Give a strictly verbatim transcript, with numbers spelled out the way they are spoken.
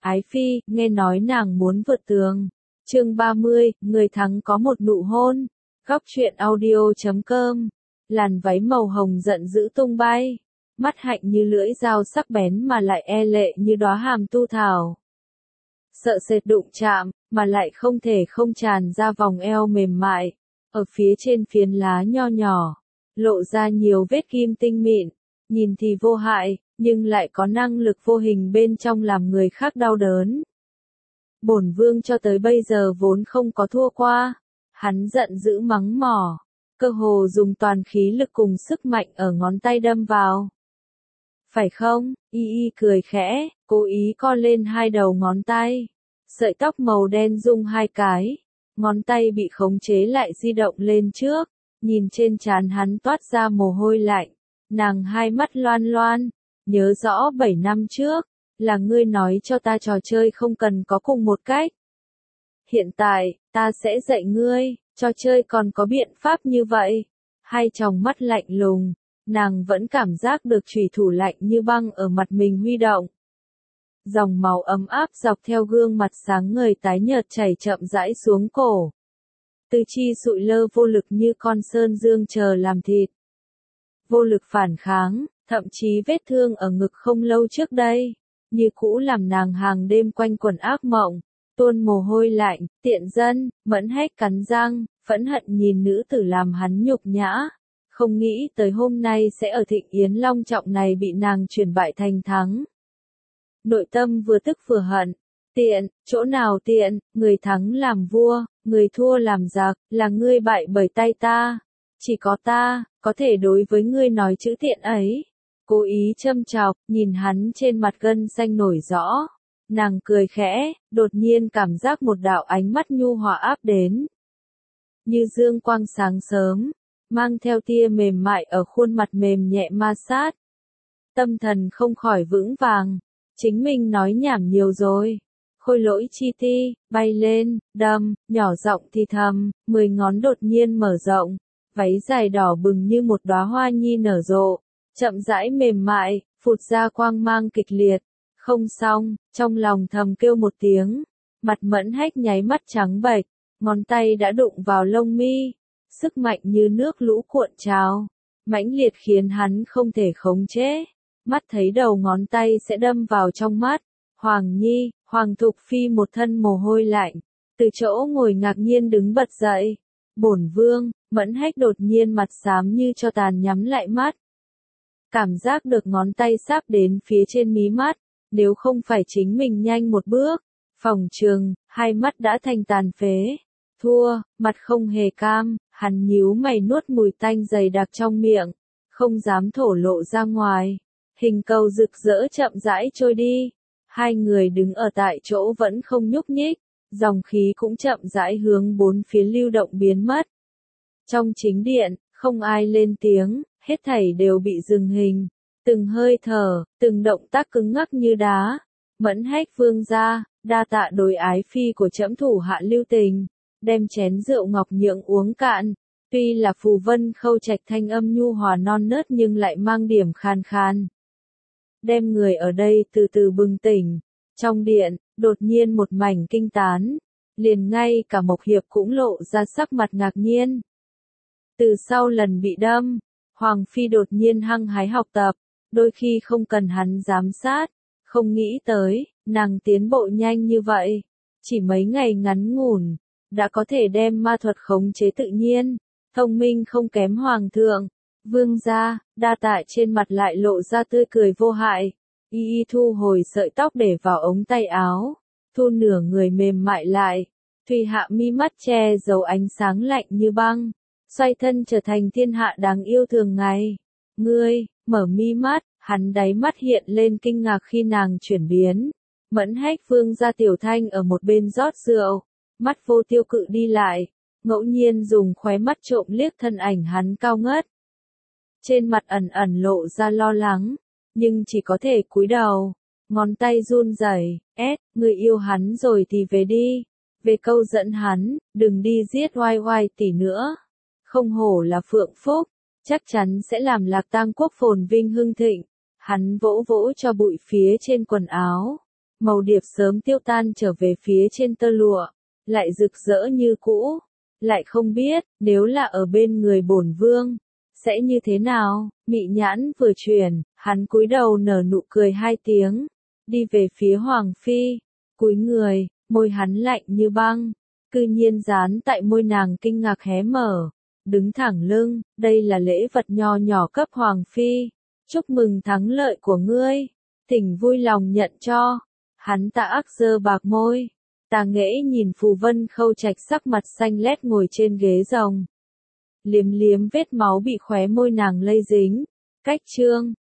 Ái Phi, nghe nói nàng muốn vượt tường. Chương ba mươi, người thắng có một nụ hôn. Góc truyện audio chấm com. Làn váy màu hồng giận dữ tung bay. Mắt hạnh như lưỡi dao sắc bén mà lại e lệ như đóa hàm tu thảo. Sợ sệt đụng chạm, mà lại không thể không tràn ra vòng eo mềm mại. Ở phía trên phiến lá nho nhỏ, lộ ra nhiều vết kim tinh mịn. Nhìn thì vô hại, nhưng lại có năng lực vô hình bên trong làm người khác đau đớn. Bổn vương cho tới bây giờ vốn không có thua qua. Hắn giận dữ mắng mỏ, cơ hồ dùng toàn khí lực cùng sức mạnh ở ngón tay đâm vào. Phải không? Y y cười khẽ, cố ý co lên hai đầu ngón tay. Sợi tóc màu đen rung hai cái, ngón tay bị khống chế lại di động lên trước, nhìn trên trán hắn toát ra mồ hôi lạnh. Nàng hai mắt loan loan, nhớ rõ bảy năm trước, là ngươi nói cho ta trò chơi không cần có cùng một cách. Hiện tại, ta sẽ dạy ngươi, trò chơi còn có biện pháp như vậy. Hai tròng mắt lạnh lùng, nàng vẫn cảm giác được chủy thủ lạnh như băng ở mặt mình huy động. Dòng máu ấm áp dọc theo gương mặt sáng ngời tái nhợt chảy chậm rãi xuống cổ. Tư chi sụi lơ vô lực như con sơn dương chờ làm thịt. Vô lực phản kháng, thậm chí vết thương ở ngực không lâu trước đây, như cũ làm nàng hàng đêm quanh quẩn ác mộng, tuôn mồ hôi lạnh, tiện dân, mẫn hét cắn răng, phẫn hận nhìn nữ tử làm hắn nhục nhã. Không nghĩ tới hôm nay sẽ ở thịnh yến long trọng này bị nàng chuyển bại thành thắng. Nội tâm vừa tức vừa hận, tiện, chỗ nào tiện, người thắng làm vua, người thua làm giặc, là ngươi bại bởi tay ta. Chỉ có ta, có thể đối với ngươi nói chữ tiện ấy. Cố ý châm chọc, nhìn hắn trên mặt gân xanh nổi rõ. Nàng cười khẽ, đột nhiên cảm giác một đạo ánh mắt nhu hòa áp đến. Như dương quang sáng sớm, mang theo tia mềm mại ở khuôn mặt mềm nhẹ ma sát. Tâm thần không khỏi vững vàng, chính mình nói nhảm nhiều rồi. Khôi lỗi chi ti, bay lên, đâm, nhỏ giọng thì thầm, mười ngón đột nhiên mở rộng. Váy dài đỏ bừng như một đóa hoa nhi nở rộ, chậm rãi mềm mại, phụt ra quang mang kịch liệt. Không xong, trong lòng thầm kêu một tiếng, mặt mẫn hách nháy mắt trắng bệch, ngón tay đã đụng vào lông mi, sức mạnh như nước lũ cuộn trào, mãnh liệt khiến hắn không thể khống chế. Mắt thấy đầu ngón tay sẽ đâm vào trong mắt, Hoàng Nhi, Hoàng Thục Phi một thân mồ hôi lạnh, từ chỗ ngồi ngạc nhiên đứng bật dậy. Bổn vương, mẫn hách đột nhiên mặt xám như cho tàn nhắm lại mắt. Cảm giác được ngón tay sắp đến phía trên mí mắt, nếu không phải chính mình nhanh một bước, phòng trường, hai mắt đã thành tàn phế. Thua, mặt không hề cam, hắn nhíu mày nuốt mùi tanh dày đặc trong miệng, không dám thổ lộ ra ngoài. Hình cầu rực rỡ chậm rãi trôi đi, hai người đứng ở tại chỗ vẫn không nhúc nhích, dòng khí cũng chậm rãi hướng bốn phía lưu động biến mất. Trong chính điện, không ai lên tiếng, hết thảy đều bị dừng hình, từng hơi thở, từng động tác cứng ngắc như đá. Mẫn hách vương gia, đa tạ đối ái phi của trẫm thủ hạ lưu tình, đem chén rượu ngọc nhượng uống cạn. Tuy là phù vân khâu trạch thanh âm nhu hòa non nớt nhưng lại mang điểm khan khan. Đem người ở đây từ từ bừng tỉnh. Trong điện, đột nhiên một mảnh kinh tán, liền ngay cả Mộc Hiệp cũng lộ ra sắc mặt ngạc nhiên. Từ sau lần bị đâm, Hoàng Phi đột nhiên hăng hái học tập, đôi khi không cần hắn giám sát, không nghĩ tới, nàng tiến bộ nhanh như vậy. Chỉ mấy ngày ngắn ngủn, đã có thể đem ma thuật khống chế tự nhiên, thông minh không kém Hoàng thượng. Vương gia, đa tạ trên mặt lại lộ ra tươi cười vô hại. Y y thu hồi sợi tóc để vào ống tay áo, thu nửa người mềm mại lại. Thùy hạ mi mắt che giấu ánh sáng lạnh như băng, xoay thân trở thành thiên hạ đáng yêu thường ngày. Ngươi, mở mi mắt, hắn đáy mắt hiện lên kinh ngạc khi nàng chuyển biến. Mẫn hách vương gia tiểu thanh ở một bên rót rượu, mắt vô tiêu cự đi lại, ngẫu nhiên dùng khóe mắt trộm liếc thân ảnh hắn cao ngất. Trên mặt ẩn ẩn lộ ra lo lắng, nhưng chỉ có thể cúi đầu, ngón tay run rẩy, "Ét, người yêu hắn rồi thì về đi, về câu dẫn hắn, đừng đi giết oai oai tỷ nữa. Không hổ là Phượng Phúc, chắc chắn sẽ làm Lạc Tang quốc phồn vinh hưng thịnh." Hắn vỗ vỗ cho bụi phía trên quần áo, Màu điệp sớm tiêu tan trở về phía trên tơ lụa, lại rực rỡ như cũ, lại không biết, nếu là ở bên người bổn vương, sẽ như thế nào. Mị nhãn vừa chuyển, hắn cúi đầu nở nụ cười hai tiếng, đi về phía Hoàng Phi, cúi người, môi hắn lạnh như băng, cư nhiên dán tại môi nàng kinh ngạc hé mở, đứng thẳng lưng, đây là lễ vật nho nhỏ cấp Hoàng Phi, chúc mừng thắng lợi của ngươi, thỉnh vui lòng nhận cho. Hắn tạ ác giơ bạc môi, tà nghễ nhìn Phù Vân Khâu Trạch sắc mặt xanh lét ngồi trên ghế rồng. Liếm liếm vết máu bị khóe môi nàng lây dính, cách trương,